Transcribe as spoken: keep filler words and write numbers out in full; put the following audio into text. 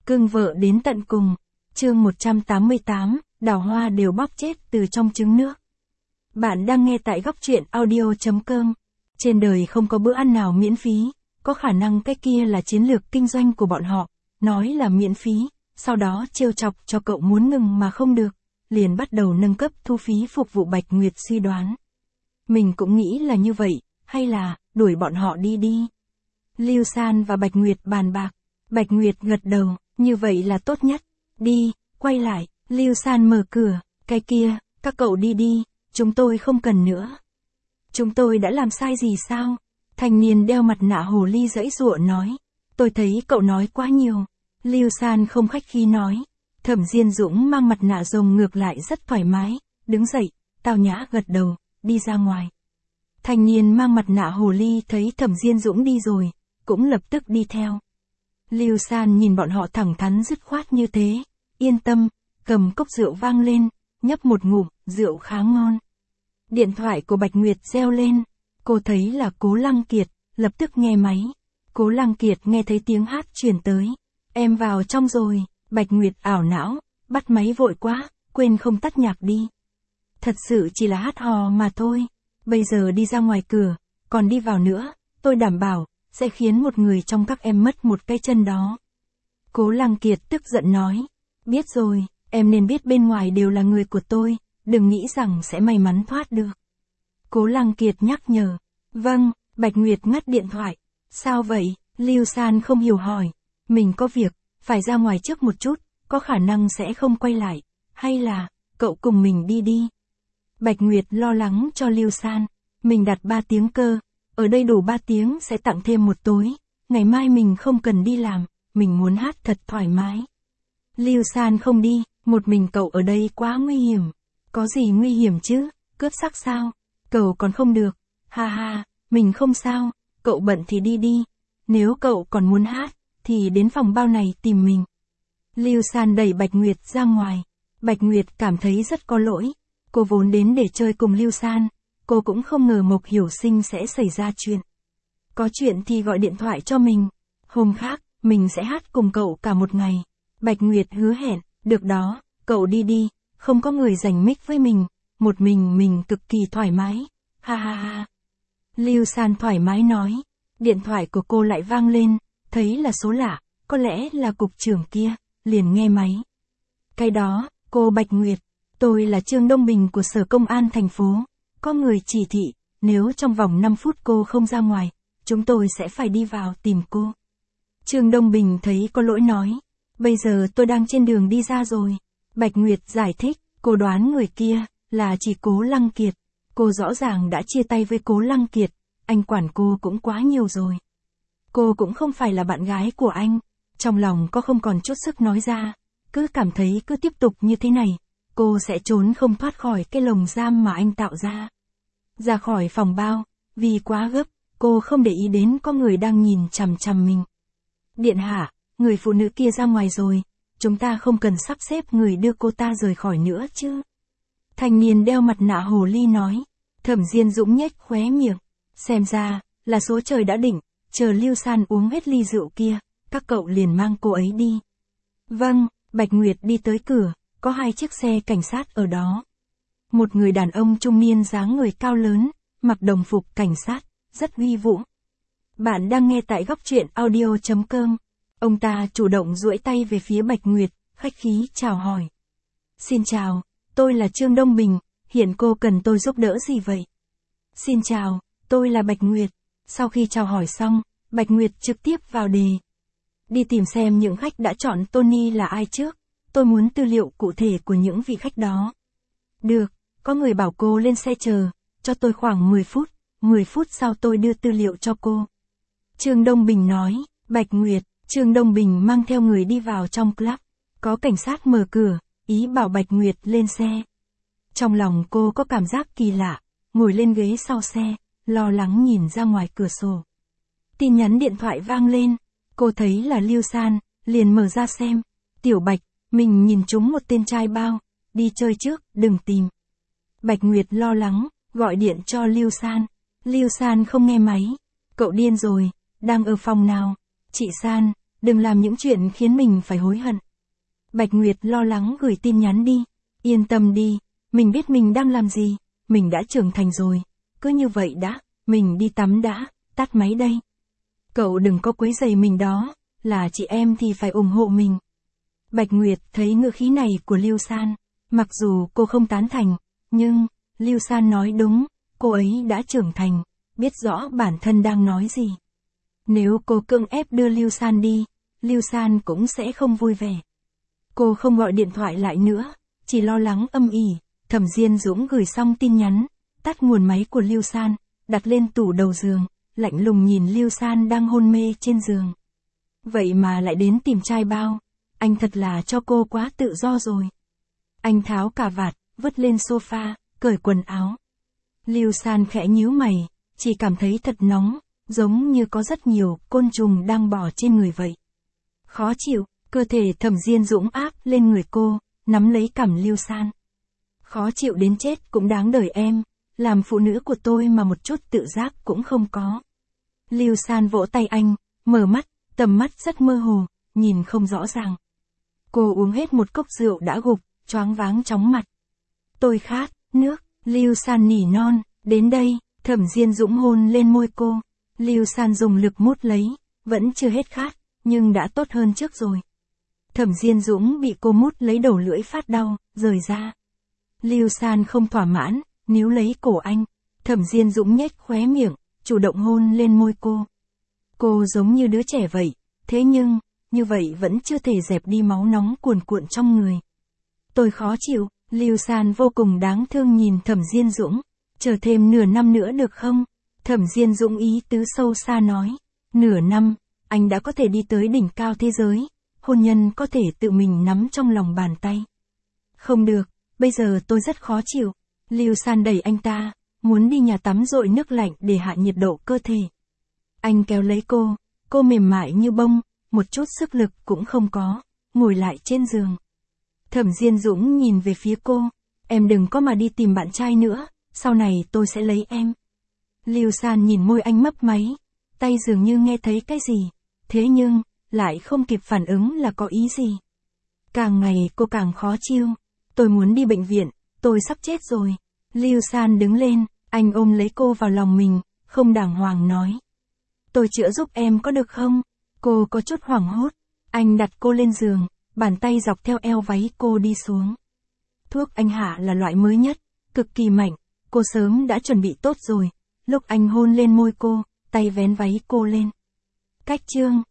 Cưng vợ đến tận cùng. Chương một trăm tám mươi tám, đào hoa đều bóp chết từ trong trứng nước. Bạn đang nghe tại góc truyện audio chấm com. Trên đời không có bữa ăn nào miễn phí, có khả năng cái kia là chiến lược kinh doanh của bọn họ, nói là miễn phí, sau đó trêu chọc cho cậu muốn ngừng mà không được, liền bắt đầu nâng cấp thu phí phục vụ. Bạch Nguyệt suy đoán. Mình cũng nghĩ là như vậy, hay là, đuổi bọn họ đi đi. Lưu San và Bạch Nguyệt bàn bạc. Bạch Nguyệt gật đầu, như vậy là tốt nhất. Đi, quay lại, Lưu San mở cửa, cái kia, các cậu đi đi, chúng tôi không cần nữa. Chúng tôi đã làm sai gì sao? Thanh niên đeo mặt nạ hồ ly giãy giụa nói. Tôi thấy cậu nói quá nhiều. Lưu San không khách khí nói. Thẩm Diên Dũng mang mặt nạ rồng ngược lại rất thoải mái, đứng dậy, tao nhã gật đầu, đi ra ngoài. Thanh niên mang mặt nạ hồ ly thấy Thẩm Diên Dũng đi rồi, cũng lập tức đi theo. Lưu San nhìn bọn họ thẳng thắn dứt khoát như thế, yên tâm, cầm cốc rượu vang lên, nhấp một ngụm, rượu khá ngon. Điện thoại của Bạch Nguyệt reo lên, cô thấy là Cố Lăng Kiệt, lập tức nghe máy. Cố Lăng Kiệt nghe thấy tiếng hát truyền tới. Em vào trong rồi, Bạch Nguyệt ảo não, bắt máy vội quá, quên không tắt nhạc đi. Thật sự chỉ là hát hò mà thôi, bây giờ đi ra ngoài cửa, còn đi vào nữa, tôi đảm bảo, sẽ khiến một người trong các em mất một cái chân đó. Cố Lăng Kiệt tức giận nói, biết rồi, em nên biết bên ngoài đều là người của tôi, đừng nghĩ rằng sẽ may mắn thoát được. Cố Lăng Kiệt nhắc nhở, vâng, Bạch Nguyệt ngắt điện thoại, sao vậy, Lưu San không hiểu hỏi, mình có việc, phải ra ngoài trước một chút, có khả năng sẽ không quay lại, hay là, cậu cùng mình đi đi. Bạch Nguyệt lo lắng cho Lưu San, mình đặt ba tiếng cơ, ở đây đủ ba tiếng sẽ tặng thêm một tối, ngày mai mình không cần đi làm, mình muốn hát thật thoải mái. Lưu San không đi, một mình cậu ở đây quá nguy hiểm. Có gì nguy hiểm chứ, cướp sắc sao, cậu còn không được, ha ha, mình không sao, cậu bận thì đi đi, nếu cậu còn muốn hát, thì đến phòng bao này tìm mình. Lưu San đẩy Bạch Nguyệt ra ngoài, Bạch Nguyệt cảm thấy rất có lỗi, cô vốn đến để chơi cùng Lưu San, cô cũng không ngờ Mộc Hiểu Sinh sẽ xảy ra chuyện. Có chuyện thì gọi điện thoại cho mình, hôm khác, mình sẽ hát cùng cậu cả một ngày. Bạch Nguyệt hứa hẹn, được đó, cậu đi đi, không có người giành mic với mình, một mình mình cực kỳ thoải mái, ha ha ha. Lưu San thoải mái nói, điện thoại của cô lại vang lên, thấy là số lạ, có lẽ là cục trưởng kia, liền nghe máy. Cái đó, cô Bạch Nguyệt, tôi là Trương Đông Bình của Sở Công an thành phố, có người chỉ thị, nếu trong vòng năm phút cô không ra ngoài, chúng tôi sẽ phải đi vào tìm cô. Trương Đông Bình thấy có lỗi nói, bây giờ tôi đang trên đường đi ra rồi. Bạch Nguyệt giải thích, cô đoán người kia, là chỉ Cố Lăng Kiệt. Cô rõ ràng đã chia tay với Cố Lăng Kiệt, anh quản cô cũng quá nhiều rồi. Cô cũng không phải là bạn gái của anh, trong lòng có không còn chút sức nói ra, cứ cảm thấy cứ tiếp tục như thế này, cô sẽ trốn không thoát khỏi cái lồng giam mà anh tạo ra. Ra khỏi phòng bao, vì quá gấp, cô không để ý đến có người đang nhìn chằm chằm mình. Điện hạ, người phụ nữ kia ra ngoài rồi, chúng ta không cần sắp xếp người đưa cô ta rời khỏi nữa chứ. Thanh niên đeo mặt nạ hồ ly nói. Thẩm Diên Dũng nhếch khóe miệng, xem ra, là số trời đã định, chờ Lưu San uống hết ly rượu kia, các cậu liền mang cô ấy đi. Vâng, Bạch Nguyệt đi tới cửa, có hai chiếc xe cảnh sát ở đó. Một người đàn ông trung niên dáng người cao lớn, mặc đồng phục cảnh sát, rất uy vũ. Bạn đang nghe tại góc truyện audio chấm com. Ông ta chủ động duỗi tay về phía Bạch Nguyệt, khách khí chào hỏi. Xin chào, tôi là Trương Đông Bình, hiện cô cần tôi giúp đỡ gì vậy? Xin chào, tôi là Bạch Nguyệt. Sau khi chào hỏi xong, Bạch Nguyệt trực tiếp vào đề. Đi tìm xem những khách đã chọn Tony là ai trước, tôi muốn tư liệu cụ thể của những vị khách đó. Được, có người bảo cô lên xe chờ, cho tôi khoảng mười phút, mười phút sau tôi đưa tư liệu cho cô. Trương Đông Bình nói, Bạch Nguyệt. Trương Đông Bình mang theo người đi vào trong club, có cảnh sát mở cửa, ý bảo Bạch Nguyệt lên xe. Trong lòng cô có cảm giác kỳ lạ, ngồi lên ghế sau xe, lo lắng nhìn ra ngoài cửa sổ. Tin nhắn điện thoại vang lên, cô thấy là Lưu San, liền mở ra xem. Tiểu Bạch, mình nhìn trúng một tên trai bao, đi chơi trước, đừng tìm. Bạch Nguyệt lo lắng, gọi điện cho Lưu San. Lưu San không nghe máy, cậu điên rồi, đang ở phòng nào? Chị San, đừng làm những chuyện khiến mình phải hối hận. Bạch Nguyệt lo lắng gửi tin nhắn đi. Yên tâm đi, mình biết mình đang làm gì, mình đã trưởng thành rồi. Cứ như vậy đã, mình đi tắm đã, tắt máy đây. Cậu đừng có quấy rầy mình đó, là chị em thì phải ủng hộ mình. Bạch Nguyệt thấy ngữ khí này của Lưu San, mặc dù cô không tán thành, nhưng, Lưu San nói đúng, cô ấy đã trưởng thành, biết rõ bản thân đang nói gì. Nếu cô cưỡng ép đưa Lưu San đi, Lưu San cũng sẽ không vui vẻ. Cô không gọi điện thoại lại nữa, chỉ lo lắng âm ỉ. Thẩm Diên Dũng gửi xong tin nhắn, tắt nguồn máy của Lưu San, đặt lên tủ đầu giường, lạnh lùng nhìn Lưu San đang hôn mê trên giường. Vậy mà lại đến tìm trai bao, anh thật là cho cô quá tự do rồi. Anh tháo cà vạt, vứt lên sofa, cởi quần áo. Lưu San khẽ nhíu mày, chỉ cảm thấy thật nóng, giống như có rất nhiều côn trùng đang bò trên người vậy. Khó chịu, cơ thể Thẩm Diên Dũng áp lên người cô, nắm lấy cằm Lưu San. Khó chịu đến chết cũng đáng đời em, làm phụ nữ của tôi mà một chút tự giác cũng không có. Lưu San vỗ tay anh, mở mắt, tầm mắt rất mơ hồ, nhìn không rõ ràng. Cô uống hết một cốc rượu đã gục, choáng váng chóng mặt. Tôi khát, nước, Lưu San nỉ non, đến đây, Thẩm Diên Dũng hôn lên môi cô. Lưu San dùng lực mút lấy, vẫn chưa hết khát, nhưng đã tốt hơn trước rồi. Thẩm Diên Dũng bị cô mút lấy đầu lưỡi phát đau, rời ra. Lưu San không thỏa mãn, níu lấy cổ anh. Thẩm Diên Dũng nhếch khóe miệng, chủ động hôn lên môi cô. Cô giống như đứa trẻ vậy, thế nhưng, như vậy vẫn chưa thể dẹp đi máu nóng cuồn cuộn trong người. Tôi khó chịu, Lưu San vô cùng đáng thương nhìn Thẩm Diên Dũng. Chờ thêm nửa năm nữa được không? Thẩm Diên Dũng ý tứ sâu xa nói. Nửa năm, anh đã có thể đi tới đỉnh cao thế giới. Hôn nhân có thể tự mình nắm trong lòng bàn tay. Không được, bây giờ tôi rất khó chịu. Lưu San đẩy anh ta, muốn đi nhà tắm dội nước lạnh để hạ nhiệt độ cơ thể. Anh kéo lấy cô, cô mềm mại như bông, một chút sức lực cũng không có, ngồi lại trên giường. Thẩm Diên Dũng nhìn về phía cô, em đừng có mà đi tìm bạn trai nữa, sau này tôi sẽ lấy em. Lưu San nhìn môi anh mấp máy, tay dường như nghe thấy cái gì, thế nhưng, lại không kịp phản ứng là có ý gì. Càng ngày cô càng khó chịu, tôi muốn đi bệnh viện, tôi sắp chết rồi. Lưu San đứng lên, anh ôm lấy cô vào lòng mình, không đàng hoàng nói. Tôi chữa giúp em có được không? Cô có chút hoảng hốt. Anh đặt cô lên giường, bàn tay dọc theo eo váy cô đi xuống. Thuốc anh hạ là loại mới nhất, cực kỳ mạnh, cô sớm đã chuẩn bị tốt rồi. Lúc anh hôn lên môi cô, tay vén váy cô lên. Cách chương